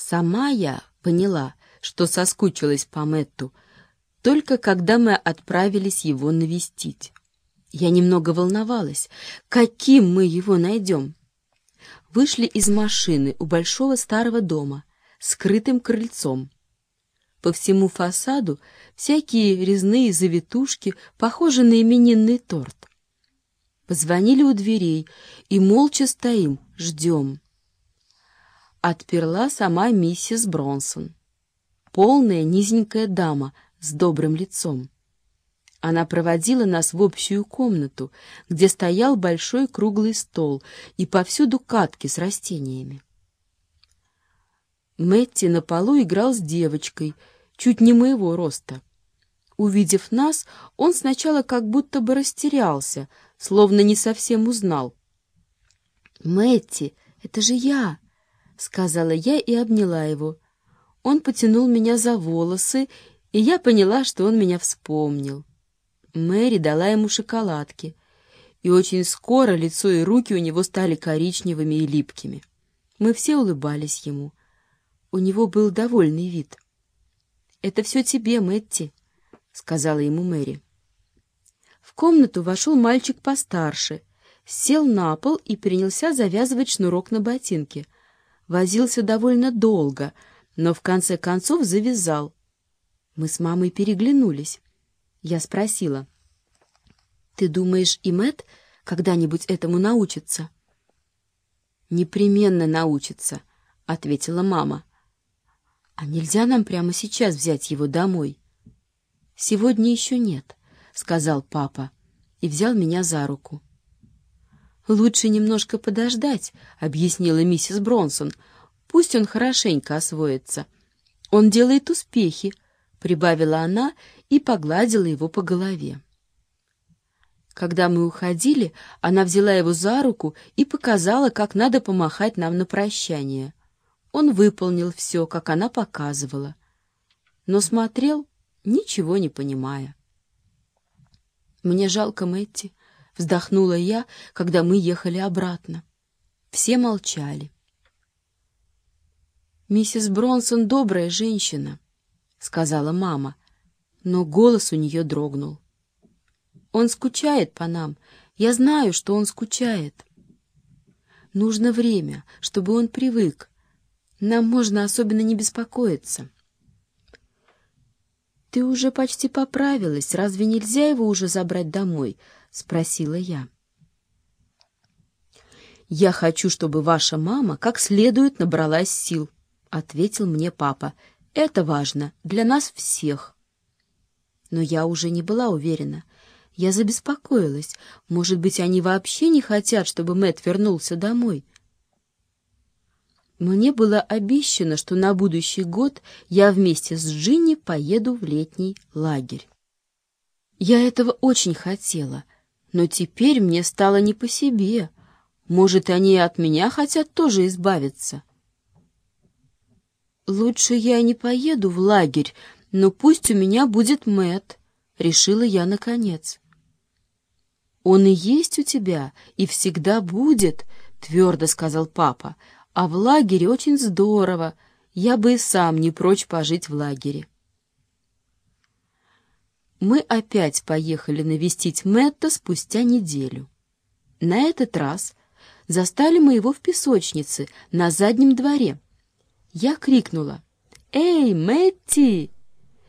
Сама я поняла, что соскучилась по Мэтту, только когда мы отправились его навестить. Я немного волновалась, каким мы его найдем. Вышли из машины у большого старого дома с крытым крыльцом. По всему фасаду всякие резные завитушки, похожие на именинный торт. Позвонили у дверей и молча стоим, ждем. Отперла сама миссис Бронсон, полная низенькая дама с добрым лицом. Она проводила нас в общую комнату, где стоял большой круглый стол и повсюду катки с растениями. Мэтти на полу играл с девочкой, чуть не моего роста. Увидев нас, он сначала как будто бы растерялся, словно не совсем узнал. «Мэтти, это же я!» — сказала я и обняла его. Он потянул меня за волосы, и я поняла, что он меня вспомнил. Мэри дала ему шоколадки, и очень скоро лицо и руки у него стали коричневыми и липкими. Мы все улыбались ему. У него был довольный вид. «Это все тебе, Мэтти», — сказала ему Мэри. В комнату вошел мальчик постарше, сел на пол и принялся завязывать шнурок на ботинке. Возился довольно долго, но в конце концов завязал. Мы с мамой переглянулись. Я спросила: «Ты думаешь, и Мэтт когда-нибудь этому научится?» «Непременно научится», — ответила мама. «А нельзя нам прямо сейчас взять его домой?» «Сегодня еще нет», — сказал папа и взял меня за руку. «Лучше немножко подождать», — объяснила миссис Бронсон. «Пусть он хорошенько освоится. Он делает успехи», — прибавила она и погладила его по голове. Когда мы уходили, она взяла его за руку и показала, как надо помахать нам на прощание. Он выполнил все, как она показывала, но смотрел, ничего не понимая. «Мне жалко Мэтти», — вздохнула я, когда мы ехали обратно. Все молчали. «Миссис Бронсон добрая женщина», — сказала мама, но голос у нее дрогнул. «Он скучает по нам. Я знаю, что он скучает. Нужно время, чтобы он привык. Нам можно особенно не беспокоиться». «Ты уже почти поправилась. Разве нельзя его уже забрать домой?» — спросила я. «Я хочу, чтобы ваша мама как следует набралась сил», — ответил мне папа. «Это важно для нас всех». Но я уже не была уверена. Я забеспокоилась. Может быть, они вообще не хотят, чтобы Мэтт вернулся домой. Мне было обещано, что на будущий год я вместе с Джинни поеду в летний лагерь. Я этого очень хотела, но теперь мне стало не по себе. Может, они и от меня хотят тоже избавиться. «Лучше я не поеду в лагерь, но пусть у меня будет Мэтт», — решила я наконец. «Он и есть у тебя, и всегда будет», — твердо сказал папа. «А в лагере очень здорово. Я бы и сам не прочь пожить в лагере». Мы опять поехали навестить Мэтта спустя неделю. На этот раз застали мы его в песочнице на заднем дворе. Я крикнула: «Эй, Мэтти!»